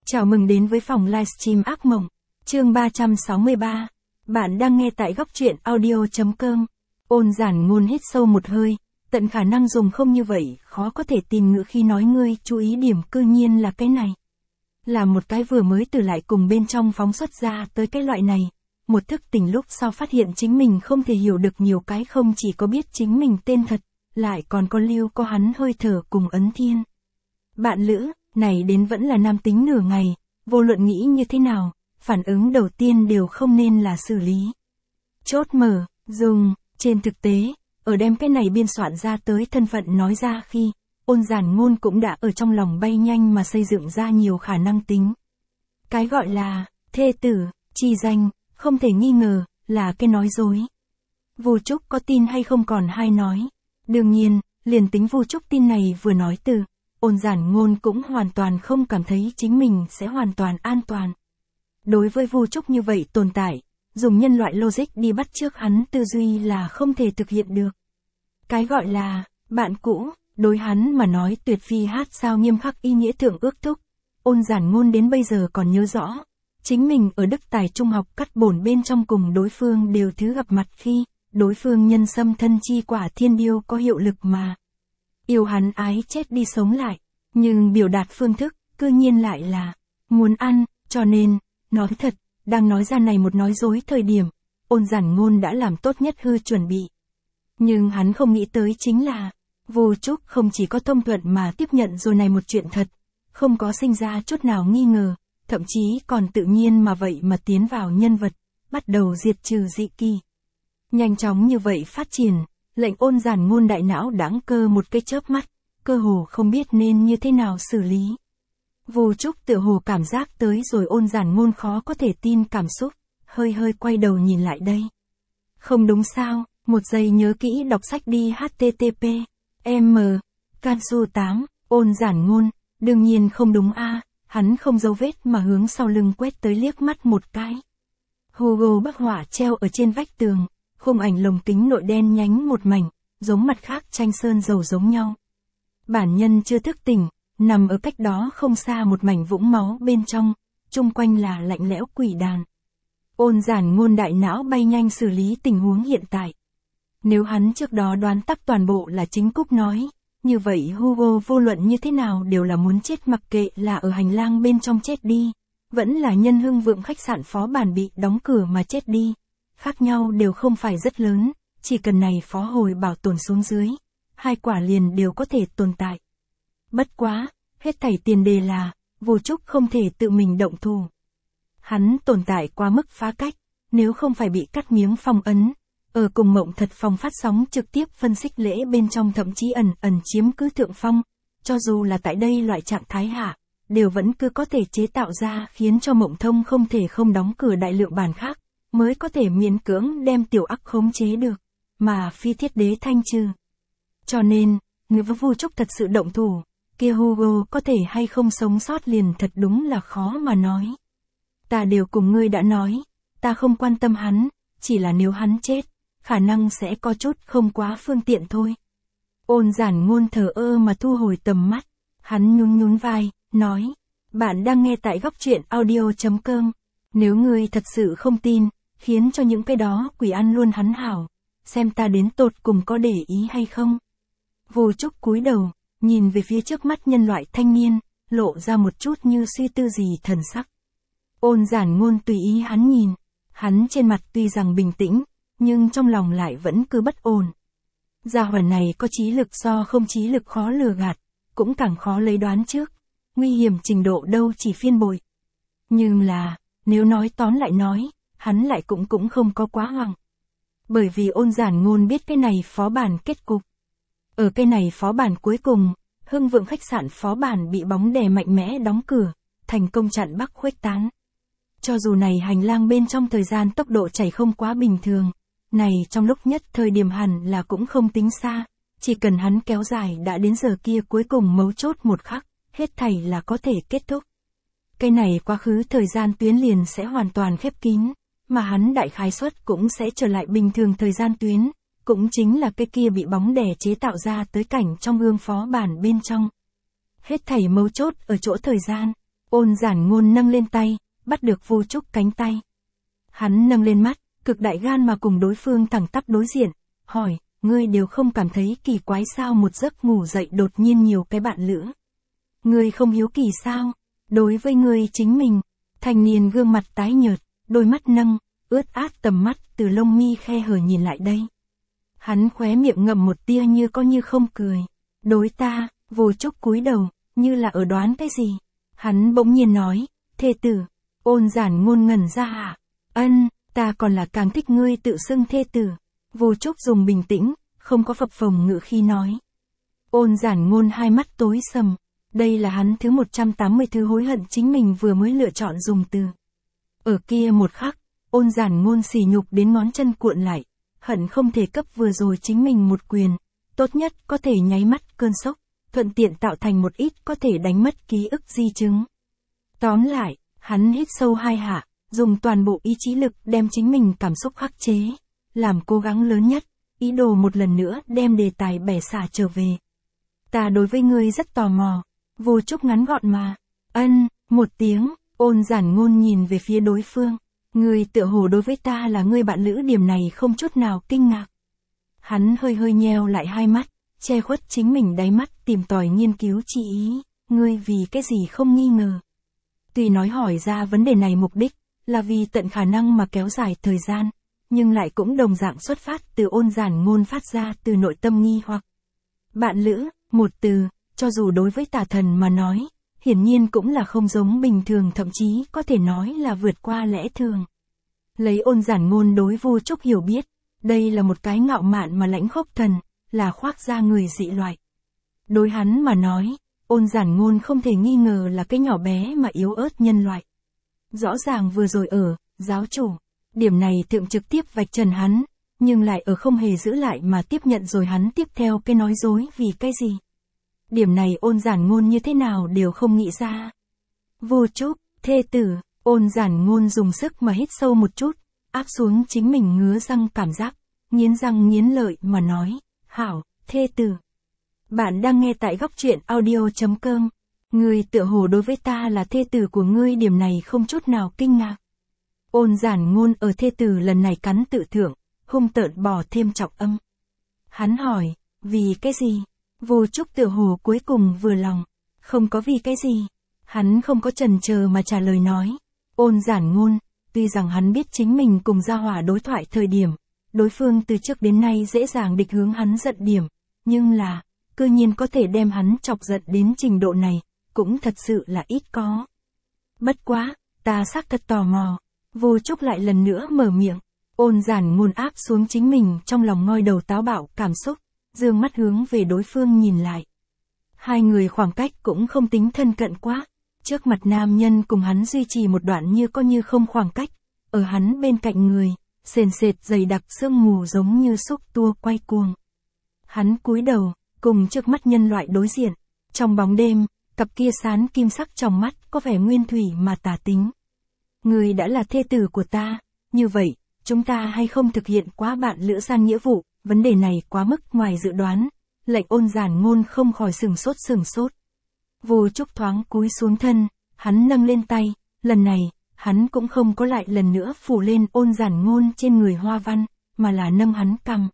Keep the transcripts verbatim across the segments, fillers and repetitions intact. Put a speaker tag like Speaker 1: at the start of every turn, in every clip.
Speaker 1: Chào mừng đến với phòng livestream ác mộng, chương ba trăm sáu mươi ba. Bạn đang nghe tại góc truyện audio.com. Ôn giản ngôn hít sâu một hơi, tận khả năng dùng không như vậy, khó có thể tìm ngữ khi nói ngươi chú ý điểm cư nhiên là cái này. Là một cái vừa mới từ lại cùng bên trong phóng xuất ra tới cái loại này. Một thức tỉnh lúc sau phát hiện chính mình không thể hiểu được nhiều cái, không chỉ có biết chính mình tên thật, lại còn có lưu có hắn hơi thở cùng ấn thiên. Bạn lữ, này đến vẫn là nam tính nửa ngày, vô luận nghĩ như thế nào, phản ứng đầu tiên đều không nên là xử lý. Chốt mở, dùng, trên thực tế, ở đem cái này biên soạn ra tới thân phận nói ra khi, ôn giản ngôn cũng đã ở trong lòng bay nhanh mà xây dựng ra nhiều khả năng tính. Cái gọi là, thê tử, chi danh, không thể nghi ngờ, là cái nói dối. Vu Trúc có tin hay không còn hai nói. Đương nhiên, liền tính Vu Trúc tin này vừa nói từ, ôn giản ngôn cũng hoàn toàn không cảm thấy chính mình sẽ hoàn toàn an toàn. Đối với Vu Trúc như vậy tồn tại, dùng nhân loại logic đi bắt chước hắn tư duy là không thể thực hiện được. Cái gọi là, bạn cũ, đối hắn mà nói tuyệt phi hát sao nghiêm khắc ý nghĩa thượng ước thúc. Ôn giản ngôn đến bây giờ còn nhớ rõ, chính mình ở Đức Tài Trung học cắt bổn bên trong cùng đối phương đều thứ gặp mặt khi, đối phương nhân xâm thân chi quả thiên điêu có hiệu lực mà. Yêu hắn ái chết đi sống lại, nhưng biểu đạt phương thức, cư nhiên lại là, muốn ăn, cho nên, nói thật, đang nói ra này một nói dối thời điểm, ôn giản ngôn đã làm tốt nhất hư chuẩn bị. Nhưng hắn không nghĩ tới chính là, Vu Trúc không chỉ có thông thuận mà tiếp nhận rồi này một chuyện thật, không có sinh ra chút nào nghi ngờ, thậm chí còn tự nhiên mà vậy mà tiến vào nhân vật, bắt đầu diệt trừ dị kỳ. Nhanh chóng như vậy phát triển, lệnh ôn giản ngôn đại não đáng cơ một cái chớp mắt, cơ hồ không biết nên như thế nào xử lý. Vu Trúc tựa hồ cảm giác tới rồi ôn giản ngôn khó có thể tin cảm xúc, hơi hơi quay đầu nhìn lại đây. Không đúng sao, một giây nhớ kỹ đọc sách đi hát tê tê pê, em, Cansu tám, ôn giản ngôn, đương nhiên không đúng a, hắn không giấu vết mà hướng sau lưng quét tới liếc mắt một cái. Hugo bức họa treo ở trên vách tường, khung ảnh lồng kính nội đen nhánh một mảnh, giống mặt khác tranh sơn dầu giống nhau. Bản nhân chưa thức tỉnh, nằm ở cách đó không xa một mảnh vũng máu bên trong, chung quanh là lạnh lẽo quỷ đàn. Ôn giản ngôn đại não bay nhanh xử lý tình huống hiện tại. Nếu hắn trước đó đoán tắc toàn bộ là chính Cúc nói, như vậy Hugo vô luận như thế nào đều là muốn chết, mặc kệ là ở hành lang bên trong chết đi, vẫn là nhân hưng vượng khách sạn phó bản bị đóng cửa mà chết đi. Khác nhau đều không phải rất lớn, chỉ cần này phó hồi bảo tồn xuống dưới, hai quả liền đều có thể tồn tại. Bất quá, hết thảy tiền đề là, Vu Trúc không thể tự mình động thủ. Hắn tồn tại quá mức phá cách, nếu không phải bị cắt miếng phong ấn, ở cùng mộng thật phòng phát sóng trực tiếp phân xích lễ bên trong thậm chí ẩn ẩn chiếm cứ thượng phong, cho dù là tại đây loại trạng thái hạ, đều vẫn cứ có thể chế tạo ra khiến cho mộng thông không thể không đóng cửa đại lượng bản khác, mới có thể miễn cưỡng đem tiểu ác khống chế được, mà phi thiết đế thanh trừ. Cho nên, nếu Vu Trúc thật sự động thủ, kia Hugo có thể hay không sống sót liền thật đúng là khó mà nói. Ta đều cùng ngươi đã nói, ta không quan tâm hắn, chỉ là nếu hắn chết, khả năng sẽ có chút không quá phương tiện thôi. Ôn giản ngôn thờ ơ mà thu hồi tầm mắt, hắn nhún nhún vai, nói, bạn đang nghe tại góc truyện audio.com, nếu ngươi thật sự không tin, khiến cho những cái đó quỷ ăn luôn hắn hảo, xem ta đến tột cùng có để ý hay không. Vu Trúc cúi đầu, nhìn về phía trước mắt nhân loại thanh niên, lộ ra một chút như suy tư gì thần sắc. Ôn giản ngôn tùy ý hắn nhìn, hắn trên mặt tuy rằng bình tĩnh, nhưng trong lòng lại vẫn cứ bất ổn. Gia hỏa này có trí lực so không trí lực khó lừa gạt, cũng càng khó lấy đoán trước, nguy hiểm trình độ đâu chỉ phiên bội. Nhưng là, nếu nói tóm lại nói, hắn lại cũng cũng không có quá hoảng. Bởi vì ôn giản ngôn biết cái này phó bản kết cục. Ở cái này phó bản cuối cùng, hưng vượng khách sạn phó bản bị bóng đè mạnh mẽ đóng cửa, thành công chặn bắc khuếch tán. Cho dù này hành lang bên trong thời gian tốc độ chảy không quá bình thường, này trong lúc nhất thời điểm hẳn là cũng không tính xa, chỉ cần hắn kéo dài đã đến giờ kia cuối cùng mấu chốt một khắc, hết thảy là có thể kết thúc. Cái này quá khứ thời gian tuyến liền sẽ hoàn toàn khép kín, mà hắn đại khái suất cũng sẽ trở lại bình thường thời gian tuyến, cũng chính là cái kia bị bóng đè chế tạo ra tới cảnh trong gương phó bản bên trong. Hết thảy mấu chốt ở chỗ thời gian, Ôn Giản Ngôn nâng lên tay, bắt được Vu Trúc cánh tay. Hắn nâng lên mắt, cực đại gan mà cùng đối phương thẳng tắp đối diện, hỏi, ngươi đều không cảm thấy kỳ quái sao một giấc ngủ dậy đột nhiên nhiều cái bạn lữ. Ngươi không hiếu kỳ sao? Đối với ngươi chính mình, thanh niên gương mặt tái nhợt, đôi mắt nâng, ướt át tầm mắt từ lông mi khe hở nhìn lại đây. Hắn khóe miệng ngậm một tia như có như không cười. Đối ta, Vô Trúc cúi đầu, như là ở đoán cái gì. Hắn bỗng nhiên nói, thê tử. Ôn Giản Ngôn ngẩn ra hả? Ân, ta còn là càng thích ngươi tự xưng thê tử. Vô Trúc dùng bình tĩnh, không có phập phồng ngữ khi nói. Ôn Giản Ngôn hai mắt tối sầm. Đây là hắn thứ một trăm tám mươi thứ hối hận chính mình vừa mới lựa chọn dùng từ. Ở kia một khắc, Ôn Giản Ngôn sỉ nhục đến ngón chân cuộn lại, hận không thể cấp vừa rồi chính mình một quyền, tốt nhất có thể nháy mắt cơn sốc, thuận tiện tạo thành một ít có thể đánh mất ký ức di chứng. Tóm lại, hắn hít sâu hai hạ, dùng toàn bộ ý chí lực đem chính mình cảm xúc khắc chế, làm cố gắng lớn nhất, ý đồ một lần nữa đem đề tài bẻ xả trở về. Ta đối với ngươi rất tò mò. Vô Trúc ngắn gọn mà. Ân, một tiếng, Ôn Giản Ngôn nhìn về phía đối phương. Ngươi tựa hồ đối với ta là ngươi bạn lữ, điểm này không chút nào kinh ngạc. Hắn hơi hơi nheo lại hai mắt, che khuất chính mình đáy mắt tìm tòi nghiên cứu chi ý. Ngươi vì cái gì không nghi ngờ. Tuy nói hỏi ra vấn đề này mục đích, là vì tận khả năng mà kéo dài thời gian, nhưng lại cũng đồng dạng xuất phát từ Ôn Giản Ngôn phát ra từ nội tâm nghi hoặc. Bạn lữ, một từ, cho dù đối với tà thần mà nói, hiển nhiên cũng là không giống bình thường, thậm chí có thể nói là vượt qua lẽ thường. Lấy Ôn Giản Ngôn đối Vô Trúc hiểu biết, đây là một cái ngạo mạn mà lãnh khốc thần, là khoác da người dị loại. Đối hắn mà nói, Ôn Giản Ngôn không thể nghi ngờ là cái nhỏ bé mà yếu ớt nhân loại. Rõ ràng vừa rồi ở, giáo chủ, điểm này thượng trực tiếp vạch trần hắn, nhưng lại ở không hề giữ lại mà tiếp nhận rồi hắn tiếp theo cái nói dối vì cái gì. Điểm này Ôn Giản Ngôn như thế nào đều không nghĩ ra. Vô Trúc, thê tử, Ôn Giản Ngôn dùng sức mà hít sâu một chút, áp xuống chính mình ngứa răng cảm giác, nghiến răng nghiến lợi mà nói, hảo, thê tử. Bạn đang nghe tại góc truyện audio chấm com. Ngươi tựa hồ đối với ta là thê tử của ngươi, điểm này không chút nào kinh ngạc. Ôn Giản Ngôn ở thê tử lần này cắn tự thượng, hung tợn bỏ thêm trọng âm. Hắn hỏi, vì cái gì? Vô Trúc tựa hồ cuối cùng vừa lòng, không có vì cái gì. Hắn không có chần chờ mà trả lời nói. Ôn Giản Ngôn, tuy rằng hắn biết chính mình cùng Gia Hỏa đối thoại thời điểm, đối phương từ trước đến nay dễ dàng địch hướng hắn giận điểm, nhưng là, cư nhiên có thể đem hắn chọc giận đến trình độ này, cũng thật sự là ít có. Bất quá, ta xác thật tò mò. Vô Trúc lại lần nữa mở miệng. Ôn Giản Ngôn áp xuống chính mình trong lòng ngoi đầu táo bạo cảm xúc, dương mắt hướng về đối phương nhìn lại. Hai người khoảng cách cũng không tính thân cận quá, trước mặt nam nhân cùng hắn duy trì một đoạn như có như không khoảng cách, ở hắn bên cạnh người, sền sệt dày đặc sương mù giống như xúc tua quay cuồng. Hắn cúi đầu, cùng trước mắt nhân loại đối diện, trong bóng đêm, cặp kia sán kim sắc trong mắt có vẻ nguyên thủy mà tà tính. Người đã là thê tử của ta, như vậy, chúng ta hay không thực hiện quá bạn lữ gian nghĩa vụ, vấn đề này quá mức ngoài dự đoán, lệnh Ôn Giản Ngôn không khỏi sừng sốt sừng sốt. Vô Trúc thoáng cúi xuống thân, hắn nâng lên tay, lần này, hắn cũng không có lại lần nữa phủ lên Ôn Giản Ngôn trên người hoa văn, mà là nâng hắn cằm.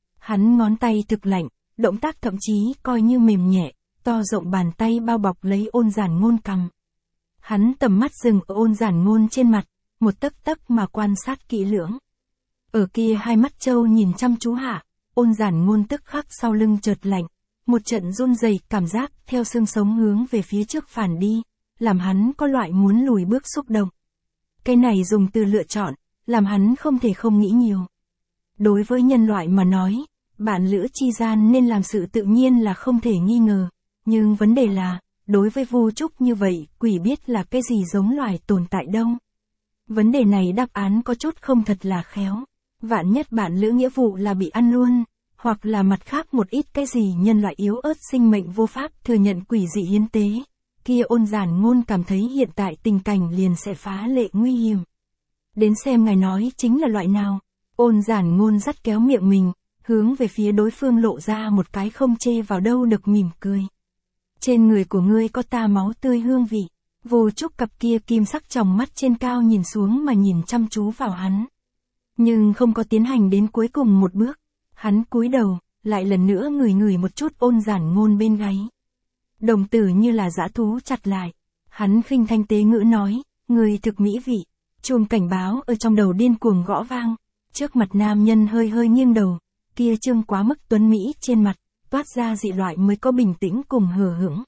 Speaker 1: Hắn ngón tay thực lạnh, động tác thậm chí coi như mềm nhẹ, to rộng bàn tay bao bọc lấy Ôn Giản Ngôn cằm. Hắn tầm mắt dừng ở Ôn Giản Ngôn trên mặt, một tấc tấc mà quan sát kỹ lưỡng. Ở kia hai mắt trâu nhìn chăm chú hạ, Ôn Giản Ngôn tức khắc sau lưng chợt lạnh, một trận run rẩy cảm giác theo xương sống hướng về phía trước phản đi, làm hắn có loại muốn lùi bước xúc động. Cái này dùng từ lựa chọn, làm hắn không thể không nghĩ nhiều. Đối với nhân loại mà nói, bạn lữ chi gian nên làm sự tự nhiên là không thể nghi ngờ, nhưng vấn đề là, đối với Vô Trúc như vậy, quỷ biết là cái gì giống loài tồn tại đâu. Vấn đề này đáp án có chút không thật là khéo. Vạn nhất bạn lữ nghĩa vụ là bị ăn luôn, hoặc là mặt khác một ít cái gì nhân loại yếu ớt sinh mệnh vô pháp thừa nhận quỷ dị hiến tế, kia Ôn Giản Ngôn cảm thấy hiện tại tình cảnh liền sẽ phá lệ nguy hiểm. Đến xem ngài nói chính là loại nào. Ôn Giản Ngôn dắt kéo miệng mình, hướng về phía đối phương lộ ra một cái không chê vào đâu được mỉm cười. Trên người của ngươi có ta máu tươi hương vị. Vô Trúc cặp kia kim sắc tròng mắt trên cao nhìn xuống mà nhìn chăm chú vào hắn. Nhưng không có tiến hành đến cuối cùng một bước. Hắn cúi đầu, lại lần nữa ngửi ngửi một chút Ôn Giản Ngôn bên gáy. Đồng tử như là dã thú chặt lại. Hắn khinh thanh tế ngữ nói, người thực mỹ vị. Chuông cảnh báo ở trong đầu điên cuồng gõ vang. Trước mặt nam nhân hơi hơi nghiêng đầu, kia trương quá mức tuấn mỹ trên mặt, toát ra dị loại mới có bình tĩnh cùng hờ hững.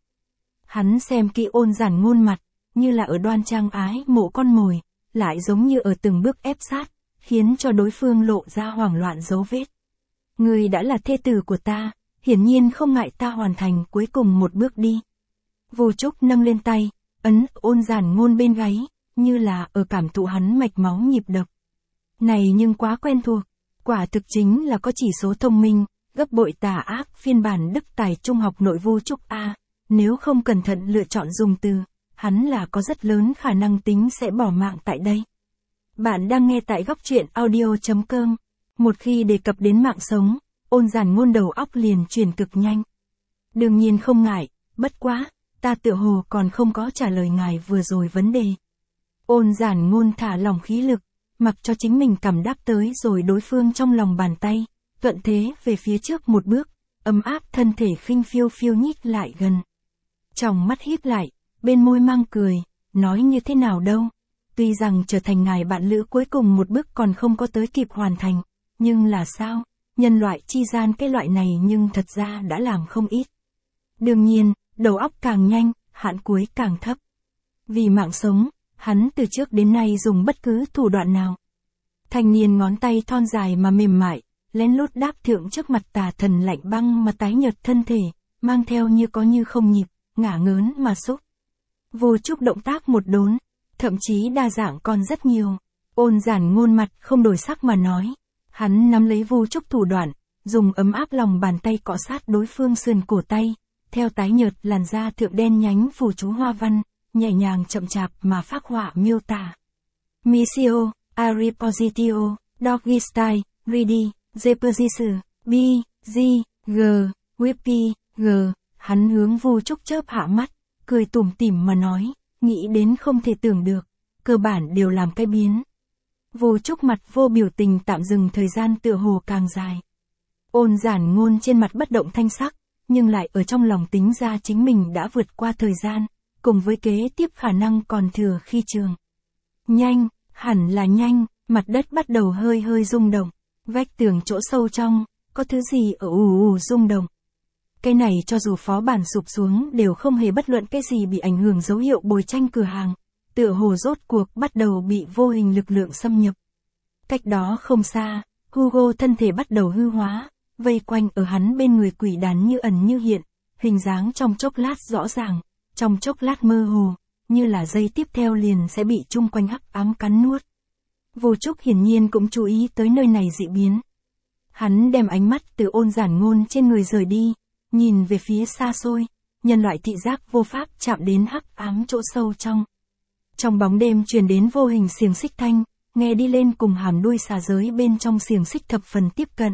Speaker 1: Hắn xem kỹ Ôn Giản Ngôn mặt, như là ở đoan trang ái mộ con mồi, lại giống như ở từng bước ép sát, khiến cho đối phương lộ ra hoảng loạn dấu vết. Người đã là thê tử của ta, hiển nhiên không ngại ta hoàn thành cuối cùng một bước đi. Vô Trúc nâng lên tay, ấn Ôn Giản Ngôn bên gáy, như là ở cảm thụ hắn mạch máu nhịp đập. Này nhưng quá quen thuộc, quả thực chính là có chỉ số thông minh, gấp bội tà ác phiên bản đức tài trung học nội Vô Trúc A, nếu không cẩn thận lựa chọn dùng từ, hắn là có rất lớn khả năng tính sẽ bỏ mạng tại đây. Bạn đang nghe tại góc truyện audio.com. Một khi đề cập đến mạng sống, Ôn Giản Ngôn đầu óc liền chuyển cực nhanh. Đương nhiên không ngại, bất quá, ta tựa hồ còn không có trả lời ngài vừa rồi vấn đề. Ôn Giản Ngôn thả lỏng khí lực, mặc cho chính mình cảm đáp tới rồi đối phương trong lòng bàn tay, thuận thế về phía trước một bước, ấm áp thân thể khinh phiêu phiêu nhích lại gần. Trong mắt híp lại, bên môi mang cười, nói như thế nào đâu. Tuy rằng trở thành ngài bạn lữ cuối cùng một bước còn không có tới kịp hoàn thành, nhưng là sao, nhân loại chi gian cái loại này nhưng thật ra đã làm không ít. Đương nhiên, đầu óc càng nhanh, hạn cuối càng thấp. Vì mạng sống, hắn từ trước đến nay dùng bất cứ thủ đoạn nào. Thanh niên ngón tay thon dài mà mềm mại, lén lút đáp thượng trước mặt tà thần lạnh băng mà tái nhợt thân thể, mang theo như có như không nhịp, ngả ngớn mà xúc. Vô Trúc động tác một đốn, thậm chí đa dạng còn rất nhiều. Ôn Giản Ngôn mặt không đổi sắc mà nói. Hắn nắm lấy Vô Trúc thủ đoạn, dùng ấm áp lòng bàn tay cọ sát đối phương sườn cổ tay, theo tái nhợt làn da thượng đen nhánh phù chú hoa văn, nhẹ nhàng chậm chạp mà phác họa miêu tả. Missio, Aripositio, Doggy Style, Ready, Zeperzisu, B, G, G, Whippy, G, hắn hướng Vô Trúc chớp hạ mắt, cười tủm tỉm mà nói, nghĩ đến không thể tưởng được, cơ bản đều làm cái biến. Vô Trúc mặt vô biểu tình tạm dừng thời gian tựa hồ càng dài. Ôn Giản Ngôn trên mặt bất động thanh sắc, nhưng lại ở trong lòng tính ra chính mình đã vượt qua thời gian, cùng với kế tiếp khả năng còn thừa khi trường. Nhanh, hẳn là nhanh, mặt đất bắt đầu hơi hơi rung động, vách tường chỗ sâu trong, có thứ gì ở ù ù rung động. Cái này cho dù phó bản sụp xuống đều không hề bất luận cái gì bị ảnh hưởng dấu hiệu bồi tranh cửa hàng, tựa hồ rốt cuộc bắt đầu bị vô hình lực lượng xâm nhập. Cách đó không xa, Hugo thân thể bắt đầu hư hóa, vây quanh ở hắn bên người quỷ đán như ẩn như hiện, hình dáng trong chốc lát rõ ràng, trong chốc lát mơ hồ, như là giây tiếp theo liền sẽ bị chung quanh hắc ám cắn nuốt. Vô Trúc hiển nhiên cũng chú ý tới nơi này dị biến. Hắn đem ánh mắt từ Ôn Giản Ngôn trên người rời đi, nhìn về phía xa xôi, nhân loại thị giác vô pháp chạm đến hắc ám chỗ sâu trong. Trong bóng đêm truyền đến vô hình xiềng xích thanh, nghe đi lên cùng hàm đuôi xà giới bên trong xiềng xích thập phần tiếp cận.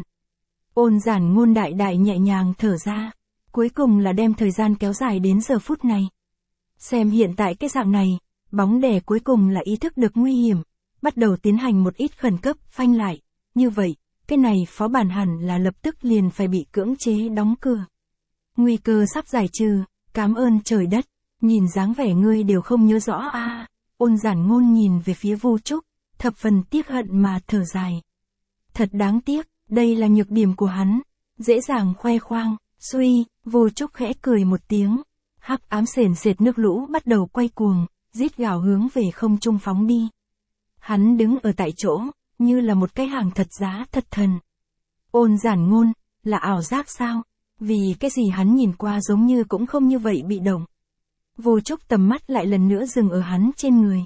Speaker 1: Ôn Giản Ngôn đại đại nhẹ nhàng thở ra, cuối cùng là đem thời gian kéo dài đến giờ phút này. Xem hiện tại cái dạng này, bóng đè cuối cùng là ý thức được nguy hiểm, bắt đầu tiến hành một ít khẩn cấp phanh lại, như vậy, cái này phó bản hẳn là lập tức liền phải bị cưỡng chế đóng cửa. Nguy cơ sắp giải trừ, cảm ơn trời đất, nhìn dáng vẻ ngươi đều không nhớ rõ a. À, Ôn Giản Ngôn nhìn về phía Vô Trúc, thập phần tiếc hận mà thở dài. Thật đáng tiếc, đây là nhược điểm của hắn, dễ dàng khoe khoang, suy, Vô Trúc khẽ cười một tiếng, hắc ám sền sệt nước lũ bắt đầu quay cuồng, rít gào hướng về không trung phóng đi. Hắn đứng ở tại chỗ, như là một cái hàng thật giá thật thần. Ôn Giản Ngôn, là ảo giác sao? Vì cái gì hắn nhìn qua giống như cũng không như vậy bị động. Vô Trúc tầm mắt lại lần nữa dừng ở hắn trên người.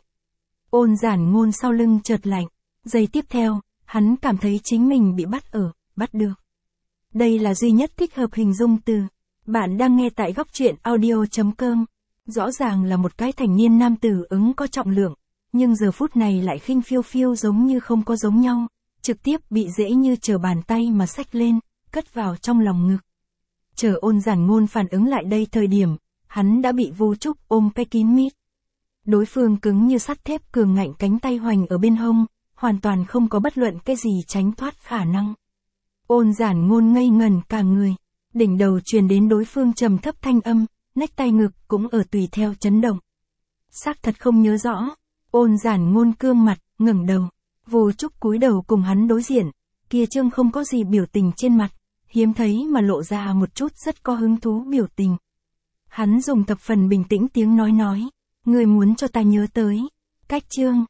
Speaker 1: Ôn Giản Ngôn sau lưng chợt lạnh, giây tiếp theo, hắn cảm thấy chính mình bị bắt ở, bắt được. Đây là duy nhất thích hợp hình dung từ. Bạn đang nghe tại góc truyện audio.com. Rõ ràng là một cái thành niên nam tử ứng có trọng lượng, nhưng giờ phút này lại khinh phiêu phiêu giống như không có giống nhau, trực tiếp bị dễ như trở bàn tay mà xách lên, cất vào trong lòng ngực. Chờ Ôn Giản Ngôn phản ứng lại đây thời điểm, hắn đã bị Vô Trúc ôm cái kín mít. Đối phương cứng như sắt thép cường ngạnh cánh tay hoành ở bên hông, hoàn toàn không có bất luận cái gì tránh thoát khả năng. Ôn giản ngôn ngây ngần cả người, đỉnh đầu truyền đến đối phương trầm thấp thanh âm, nách tay ngực cũng ở tùy theo chấn động. Xác thật không nhớ rõ, ôn giản ngôn cương mặt, ngẩng đầu, Vô Trúc cúi đầu cùng hắn đối diện, kia trương không có gì biểu tình trên mặt, hiếm thấy mà lộ ra một chút rất có hứng thú biểu tình. Hắn dùng thập phần bình tĩnh tiếng nói nói, người muốn cho ta nhớ tới, cách Trương,